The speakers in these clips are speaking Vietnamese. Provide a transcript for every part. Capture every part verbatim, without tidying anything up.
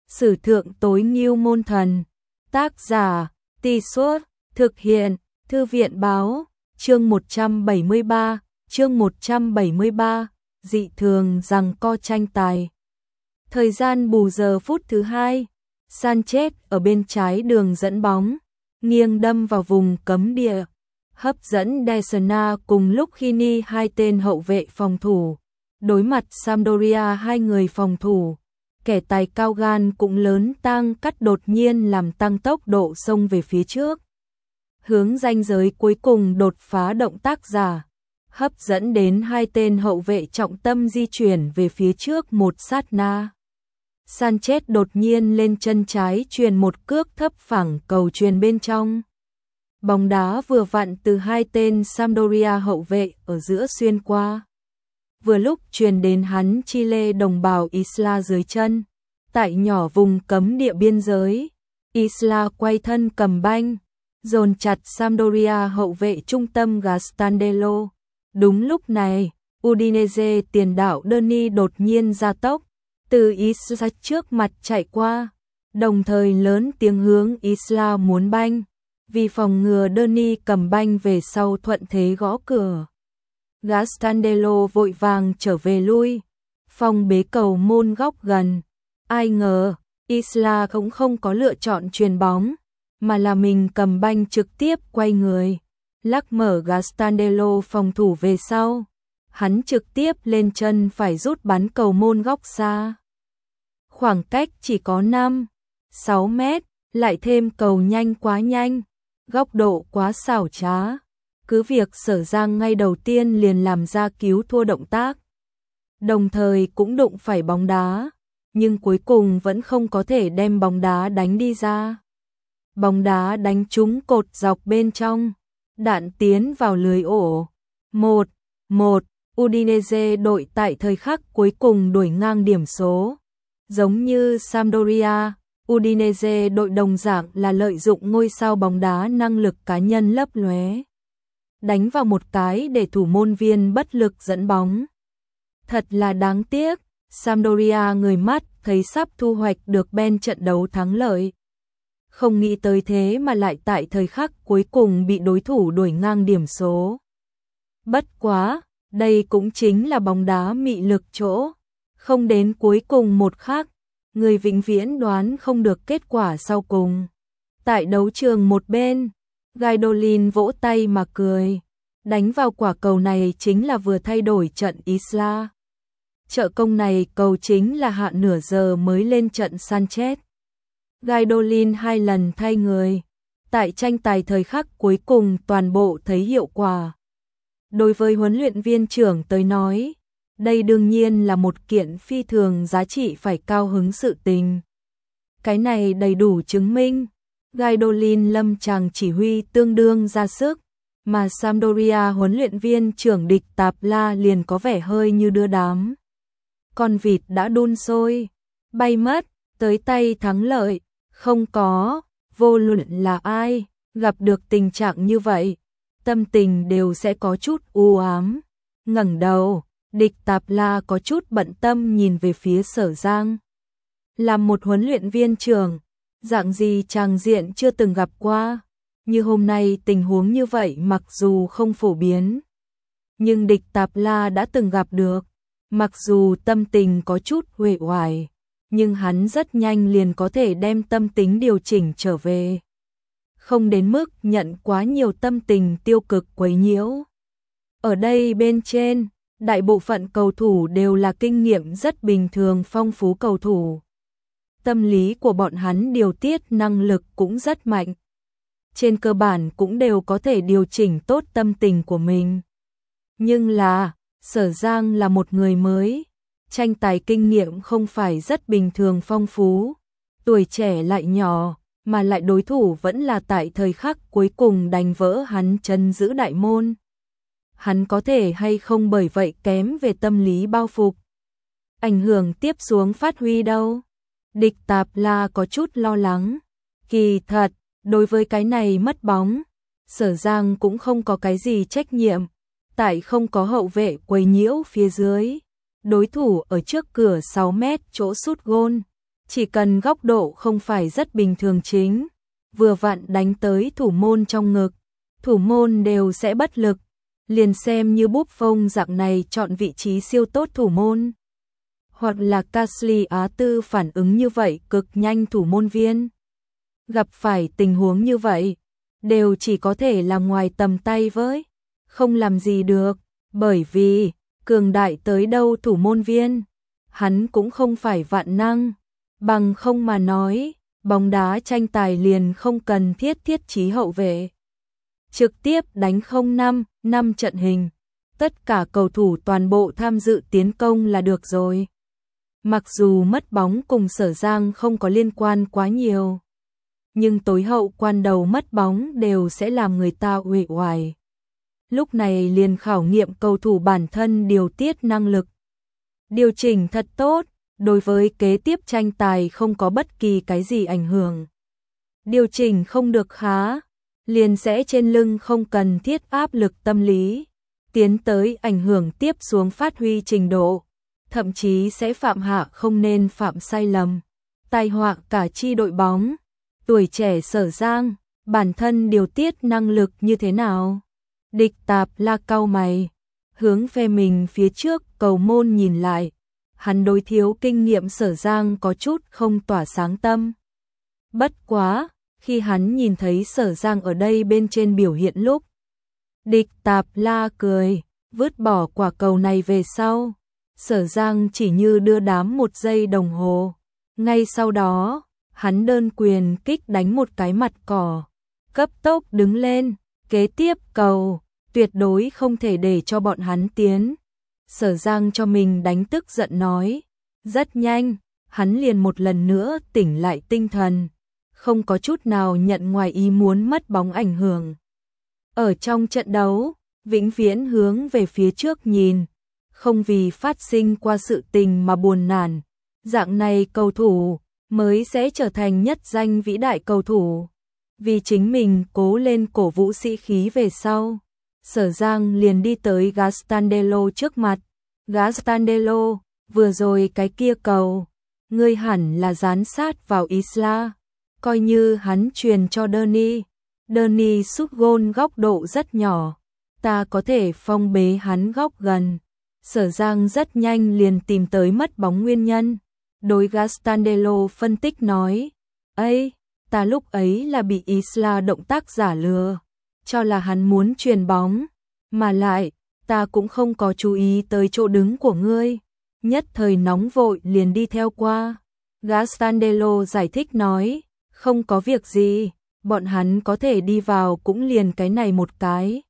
Sử thượng tối ngưu môn thần. Tác giả, Tì Suốt, thực hiện, Thư viện báo, chương một trăm bảy mươi ba, chương một trăm bảy mươi ba, dị thường giằng co tranh tài. Thời gian bù giờ phút thứ hai, Sanchez ở bên trái đường dẫn bóng, nghiêng đâm vào vùng cấm địa, hấp dẫn Desna cùng lúc khi ni hai tên hậu vệ phòng thủ. Đối mặt Sampdoria hai người phòng thủ, kẻ tài cao gan cũng lớn tăng cắt đột nhiên làm tăng tốc độ xông về phía trước. Hướng ranh giới cuối cùng đột phá động tác giả, hấp dẫn đến hai tên hậu vệ trọng tâm di chuyển về phía trước một sát na. Sanchez đột nhiên lên chân trái truyền một cước thấp phẳng cầu truyền bên trong. Bóng đá vừa vặn từ hai tên Sampdoria hậu vệ ở giữa xuyên qua. Vừa lúc truyền đến hắn Chile đồng bào Isla dưới chân. Tại nhỏ vùng cấm địa biên giới, Isla quay thân cầm banh, dồn chặt Sampdoria hậu vệ trung tâm Gastandello. Đúng lúc này, Udinese tiền đạo Dani đột nhiên ra tốc, từ Isla trước mặt chạy qua, đồng thời lớn tiếng hướng Isla muốn banh, vì phòng ngừa Dani cầm banh về sau thuận thế gõ cửa. Gastandello vội vàng trở về lui, phòng bế cầu môn góc gần. Ai ngờ, Isla cũng không có lựa chọn chuyền bóng, mà là mình cầm banh trực tiếp quay người, lắc mở Gastandello phòng thủ về sau. Hắn trực tiếp lên chân phải rút bắn cầu môn góc xa. Khoảng cách chỉ có năm, sáu mét, lại thêm cầu nhanh quá nhanh, góc độ quá xảo trá. Cứ việc Sở Giang ngay đầu tiên liền làm ra cứu thua động tác, đồng thời cũng đụng phải bóng đá, nhưng cuối cùng vẫn không có thể đem bóng đá đánh đi ra. Bóng đá đánh trúng cột dọc bên trong, đạn tiến vào lưới ổ. một một, Udinese đội tại thời khắc cuối cùng đuổi ngang điểm số. Giống như Sampdoria, Udinese đội đồng dạng là lợi dụng ngôi sao bóng đá năng lực cá nhân lấp lóe, đánh vào một cái để thủ môn viên bất lực dẫn bóng. Thật là đáng tiếc, Sampdoria người mắt thấy sắp thu hoạch được bên trận đấu thắng lợi. Không nghĩ tới thế mà lại tại thời khắc cuối cùng bị đối thủ đuổi ngang điểm số. Bất quá, đây cũng chính là bóng đá mị lực chỗ. Không đến cuối cùng một khắc, người vĩnh viễn đoán không được kết quả sau cùng. Tại đấu trường một bên, Gaidolin vỗ tay mà cười. Đánh vào quả cầu này chính là vừa thay đổi trận Isla. Trợ công này cầu chính là hạ nửa giờ mới lên trận Sanchez. Gaidolin hai lần thay người. Tại tranh tài thời khắc cuối cùng toàn bộ thấy hiệu quả. Đối với huấn luyện viên trưởng tới nói, đây đương nhiên là một kiện phi thường giá trị phải cao hứng sự tình. Cái này đầy đủ chứng minh, Gaidolin lâm chàng chỉ huy tương đương ra sức, mà Sampdoria huấn luyện viên trưởng Địch Tạp La liền có vẻ hơi như đưa đám. Con vịt đã đun sôi, bay mất, tới tay thắng lợi, không có, vô luận là ai, gặp được tình trạng như vậy, tâm tình đều sẽ có chút u ám. Ngẩng đầu, Địch Tạp La có chút bận tâm nhìn về phía Sở Giang. Làm một huấn luyện viên trưởng, dạng gì tràng diện chưa từng gặp qua, như hôm nay tình huống như vậy mặc dù không phổ biến, nhưng Địch Tạp La đã từng gặp được. Mặc dù tâm tình có chút uể oải, nhưng hắn rất nhanh liền có thể đem tâm tính điều chỉnh trở về. Không đến mức nhận quá nhiều tâm tình tiêu cực quấy nhiễu. Ở đây bên trên, đại bộ phận cầu thủ đều là kinh nghiệm rất bình thường phong phú cầu thủ. Tâm lý của bọn hắn điều tiết năng lực cũng rất mạnh. Trên cơ bản cũng đều có thể điều chỉnh tốt tâm tình của mình. Nhưng là, Sở Giang là một người mới, tranh tài kinh nghiệm không phải rất bình thường phong phú, tuổi trẻ lại nhỏ, mà lại đối thủ vẫn là tại thời khắc cuối cùng đánh vỡ hắn chân giữ đại môn. Hắn có thể hay không bởi vậy kém về tâm lý bao phục, ảnh hưởng tiếp xuống phát huy đâu. Địch Tạp La có chút lo lắng. Kỳ thật, đối với cái này mất bóng, Sở Giang cũng không có cái gì trách nhiệm. Tại không có hậu vệ quấy nhiễu phía dưới, đối thủ ở trước cửa sáu mét chỗ sút gôn, Chỉ cần góc độ không phải rất bình thường chính, vừa vặn đánh tới thủ môn trong ngực, thủ môn đều sẽ bất lực, liền xem như Buffon dạng này chọn vị trí siêu tốt thủ môn. Hoặc là Casli Á Tư phản ứng như vậy cực nhanh thủ môn viên. Gặp phải tình huống như vậy, đều chỉ có thể làm ngoài tầm tay với, không làm gì được, bởi vì, cường đại tới đâu thủ môn viên, hắn cũng không phải vạn năng, bằng không mà nói, bóng đá tranh tài liền không cần thiết thiết trí hậu vệ. Trực tiếp đánh không năm, năm trận hình, tất cả cầu thủ toàn bộ tham dự tiến công là được rồi. Mặc dù mất bóng cùng Sở Giang không có liên quan quá nhiều, nhưng tối hậu quan đầu mất bóng đều sẽ làm người ta uể oải. Lúc này liền khảo nghiệm cầu thủ bản thân điều tiết năng lực. Điều chỉnh thật tốt, đối với kế tiếp tranh tài không có bất kỳ cái gì ảnh hưởng. Điều chỉnh không được khá, liền sẽ trên lưng không cần thiết áp lực tâm lý, tiến tới ảnh hưởng tiếp xuống phát huy trình độ, thậm chí sẽ phạm hạ không nên phạm sai lầm, tai họa cả chi đội bóng. Tuổi trẻ Sở Giang, bản thân điều tiết năng lực như thế nào? Địch Tạp La cau mày, hướng phe mình phía trước cầu môn nhìn lại, hắn đối thiếu kinh nghiệm Sở Giang có chút không tỏa sáng tâm. Bất quá, khi hắn nhìn thấy Sở Giang ở đây bên trên biểu hiện lúc, Địch Tạp La cười, vứt bỏ quả cầu này về sau. Sở Giang chỉ như đưa đám một giây đồng hồ, ngay sau đó, hắn đơn quyền kích đánh một cái mặt cỏ, cấp tốc đứng lên, kế tiếp cầu, tuyệt đối không thể để cho bọn hắn tiến. Sở Giang cho mình đánh tức giận nói, rất nhanh, hắn liền một lần nữa tỉnh lại tinh thần, không có chút nào nhận ngoài ý muốn mất bóng ảnh hưởng. Ở trong trận đấu, vĩnh viễn hướng về phía trước nhìn, không vì phát sinh qua sự tình mà buồn nản, dạng này cầu thủ mới sẽ trở thành nhất danh vĩ đại cầu thủ. Vì chính mình cố lên cổ vũ sĩ khí về sau, Sở Giang liền đi tới Gastandelo trước mặt. Gastandelo, vừa rồi cái kia cầu, ngươi hẳn là dán sát vào Isla, coi như hắn truyền cho Dani. Dani sút gôn góc độ rất nhỏ, ta có thể phong bế hắn góc gần. Sở Giang rất nhanh liền tìm tới mất bóng nguyên nhân. Đối Gastandelo phân tích nói, ấy, ta lúc ấy là bị Isla động tác giả lừa, cho là hắn muốn truyền bóng, mà lại, ta cũng không có chú ý tới chỗ đứng của ngươi, nhất thời nóng vội liền đi theo qua. Gastandelo giải thích nói, không có việc gì, bọn hắn có thể đi vào cũng liền cái này một cái.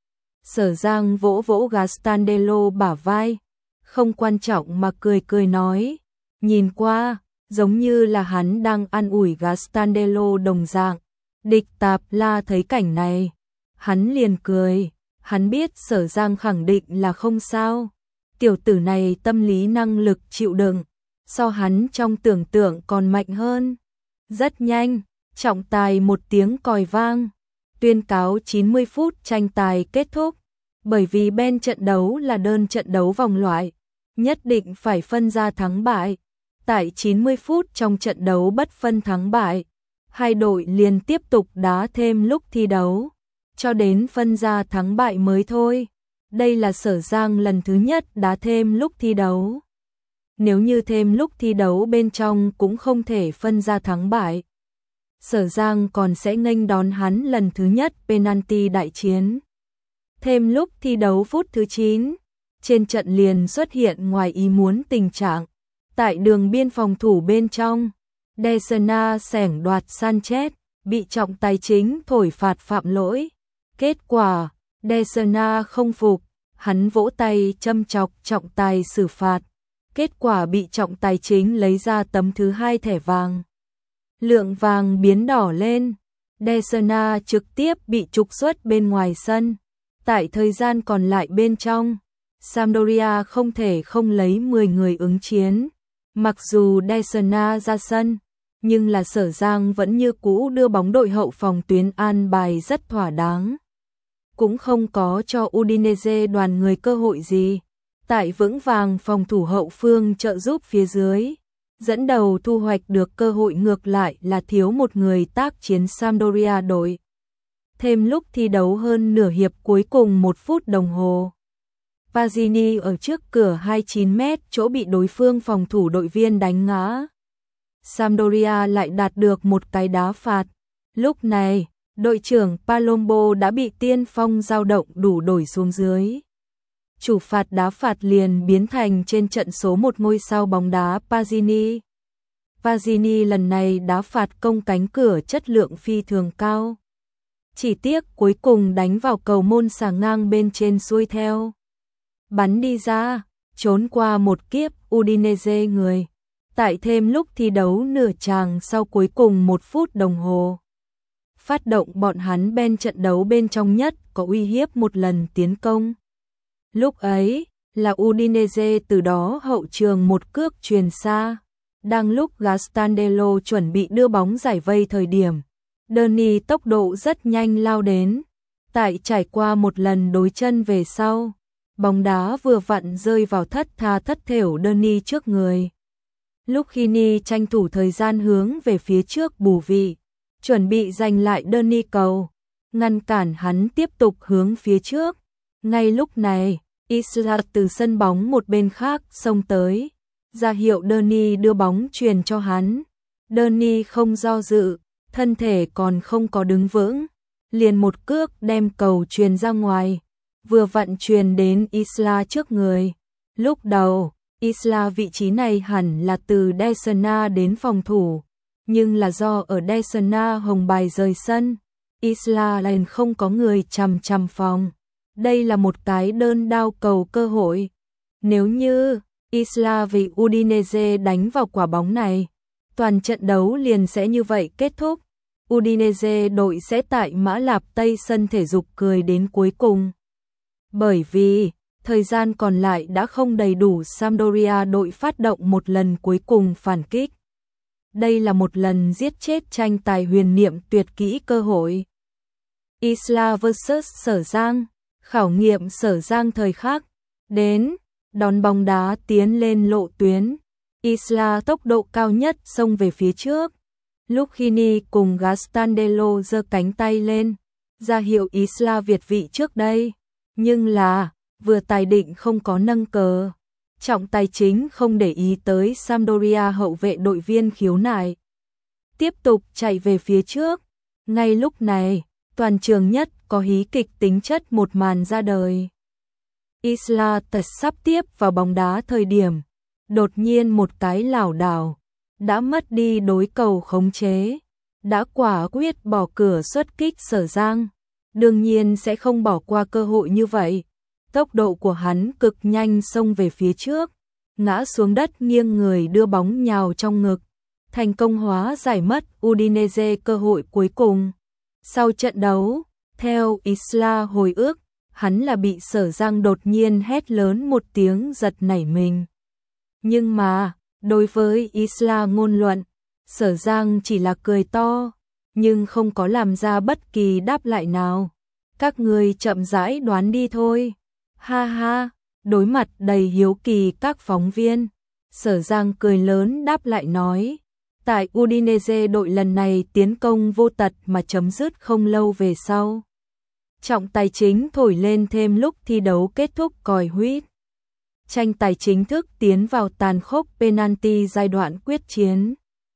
Sở Giang vỗ vỗ Gastandelo bả vai, không quan trọng mà cười cười nói, nhìn qua, giống như là hắn đang an ủi Gastandelo đồng dạng. Địch Tạp La thấy cảnh này, hắn liền cười, hắn biết Sở Giang khẳng định là không sao. Tiểu tử này tâm lý năng lực chịu đựng, so hắn trong tưởng tượng còn mạnh hơn. Rất nhanh, trọng tài một tiếng còi vang, tuyên cáo chín mươi phút tranh tài kết thúc. Bởi vì bên trận đấu là đơn trận đấu vòng loại, nhất định phải phân ra thắng bại. Tại chín mươi phút trong trận đấu bất phân thắng bại, hai đội liền tiếp tục đá thêm lúc thi đấu, cho đến phân ra thắng bại mới thôi. Đây là Sở Giang lần thứ nhất đá thêm lúc thi đấu. Nếu như thêm lúc thi đấu bên trong cũng không thể phân ra thắng bại, Sở Giang còn sẽ nghênh đón hắn lần thứ nhất penalty đại chiến. Thêm lúc thi đấu phút thứ chín, trên trận liền xuất hiện ngoài ý muốn tình trạng. Tại đường biên phòng thủ bên trong, Desena xẻng đoạt Sanchez, bị trọng tài chính thổi phạt phạm lỗi. Kết quả, Desena không phục, hắn vỗ tay châm chọc trọng tài xử phạt. Kết quả bị trọng tài chính lấy ra tấm thứ hai thẻ vàng. Lượng vàng biến đỏ lên, Desena trực tiếp bị trục xuất bên ngoài sân. Tại thời gian còn lại bên trong, Sampdoria không thể không lấy mười người ứng chiến. Mặc dù Desena ra sân, nhưng là Sở Giang vẫn như cũ đưa bóng đội hậu phòng tuyến an bài rất thỏa đáng. Cũng không có cho Udinese đoàn người cơ hội gì. Tại vững vàng phòng thủ hậu phương trợ giúp phía dưới, dẫn đầu thu hoạch được cơ hội ngược lại là thiếu một người tác chiến Sampdoria đội. Thêm lúc thi đấu hơn nửa hiệp cuối cùng một phút đồng hồ. Pazzini ở trước cửa hai mươi chín mét chỗ bị đối phương phòng thủ đội viên đánh ngã. Sampdoria lại đạt được một cái đá phạt. Lúc này, đội trưởng Palombo đã bị tiên phong dao động đủ đổi xuống dưới. Chủ phạt đá phạt liền biến thành trên trận số một ngôi sao bóng đá Pazzini. Pazzini lần này đá phạt công cánh cửa chất lượng phi thường cao. Chỉ tiếc cuối cùng đánh vào cầu môn xà ngang bên trên xuôi theo. Bắn đi ra, trốn qua một kiếp Udinese người. Tại thêm lúc thi đấu nửa chàng sau cuối cùng một phút đồng hồ. Phát động bọn hắn bên trận đấu bên trong nhất có uy hiếp một lần tiến công. Lúc ấy, là Udinese từ đó hậu trường một cước truyền xa. Đang lúc Gastandello chuẩn bị đưa bóng giải vây thời điểm, Derny tốc độ rất nhanh lao đến. Tại trải qua một lần đối chân về sau, bóng đá vừa vặn rơi vào thất tha thất thểu Derny trước người. Lúc khi Ni tranh thủ thời gian hướng về phía trước bù vị, chuẩn bị giành lại Derny cầu, ngăn cản hắn tiếp tục hướng phía trước. Ngay lúc này, Isla từ sân bóng một bên khác xông tới, ra hiệu Derny đưa bóng truyền cho hắn. Derny không do dự, thân thể còn không có đứng vững, liền một cước đem cầu truyền ra ngoài, vừa vặn truyền đến Isla trước người. Lúc đầu, Isla vị trí này hẳn là từ Desena đến phòng thủ, nhưng là do ở Desena hồng bài rời sân, Isla liền không có người chằm chằm phòng. Đây là một cái đơn đao cầu cơ hội. Nếu như Isla vì Udinese đánh vào quả bóng này, toàn trận đấu liền sẽ như vậy kết thúc. Udinese đội sẽ tại Mã Lạp Tây sân thể dục cười đến cuối cùng. Bởi vì, thời gian còn lại đã không đầy đủ, Sampdoria đội phát động một lần cuối cùng phản kích. Đây là một lần giết chết tranh tài huyền niệm tuyệt kỹ cơ hội. Isla versus Sở Giang, khảo nghiệm Sở Giang thời khắc. Đến, đón bóng đá tiến lên lộ tuyến. Isla tốc độ cao nhất xông về phía trước. Lúc khi Ni cùng Gastandello giơ cánh tay lên, ra hiệu Isla việt vị trước đây. Nhưng là, vừa tài định không có nâng cờ. Trọng tài chính không để ý tới Sampdoria hậu vệ đội viên khiếu nại. Tiếp tục chạy về phía trước. Ngay lúc này, toàn trường nhất có hí kịch tính chất một màn ra đời. Isla tật sắp tiếp vào bóng đá thời điểm, đột nhiên một cái lảo đảo, đã mất đi đối cầu khống chế, đã quả quyết bỏ cửa xuất kích Sở Giang. Đương nhiên sẽ không bỏ qua cơ hội như vậy. Tốc độ của hắn cực nhanh xông về phía trước, ngã xuống đất nghiêng người đưa bóng nhào trong ngực, thành công hóa giải mất Udinese cơ hội cuối cùng. Sau trận đấu, theo Isla hồi ức, hắn là bị Sở Giang đột nhiên hét lớn một tiếng giật nảy mình. Nhưng mà, đối với Isla ngôn luận, Sở Giang chỉ là cười to, nhưng không có làm ra bất kỳ đáp lại nào. Các người chậm rãi đoán đi thôi. Ha ha, đối mặt đầy hiếu kỳ các phóng viên, Sở Giang cười lớn đáp lại nói. Tại Udinese đội lần này tiến công vô tật mà chấm dứt không lâu về sau. Trọng tài chính thổi lên thêm lúc thi đấu kết thúc còi huýt. Tranh tài chính thức tiến vào tàn khốc penalty giai đoạn quyết chiến.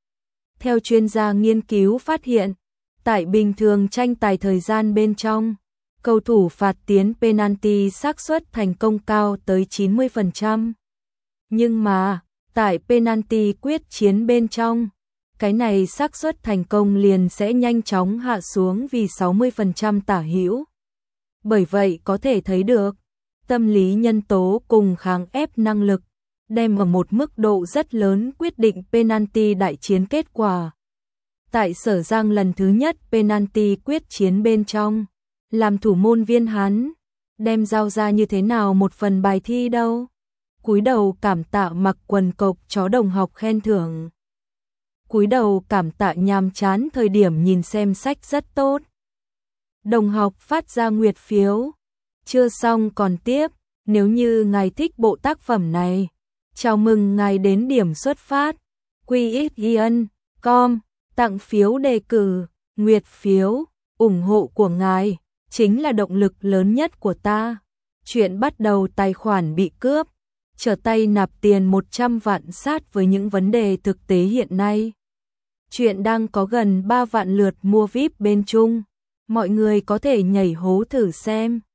Theo chuyên gia nghiên cứu phát hiện, tại bình thường tranh tài thời gian bên trong, cầu thủ phạt tiến penalty xác suất thành công cao tới chín mươi phần trăm. Nhưng mà, tại penalty quyết chiến bên trong, cái này xác suất thành công liền sẽ nhanh chóng hạ xuống vì sáu mươi phần trăm tả hữu. Bởi vậy có thể thấy được, tâm lý nhân tố cùng kháng ép năng lực, đem ở một mức độ rất lớn quyết định penalty đại chiến kết quả. Tại Sở Giang lần thứ nhất penalty quyết chiến bên trong, làm thủ môn viên hắn, đem giao ra như thế nào một phần bài thi đâu. Cúi đầu cảm tạ mặc quần cộc chó đồng học khen thưởng. Cúi đầu cảm tạ nhàm chán thời điểm nhìn xem sách rất tốt. Đồng học phát ra nguyệt phiếu. Chưa xong còn tiếp, nếu như ngài thích bộ tác phẩm này, chào mừng ngài đến điểm xuất phát. Qixian com tặng phiếu đề cử, nguyệt phiếu, ủng hộ của ngài chính là động lực lớn nhất của ta. Chuyện bắt đầu tài khoản bị cướp, trở tay nạp tiền một trăm vạn sát với những vấn đề thực tế hiện nay. Chuyện đang có gần ba vạn lượt mua vi ai pi bên Trung, mọi người có thể nhảy hố thử xem.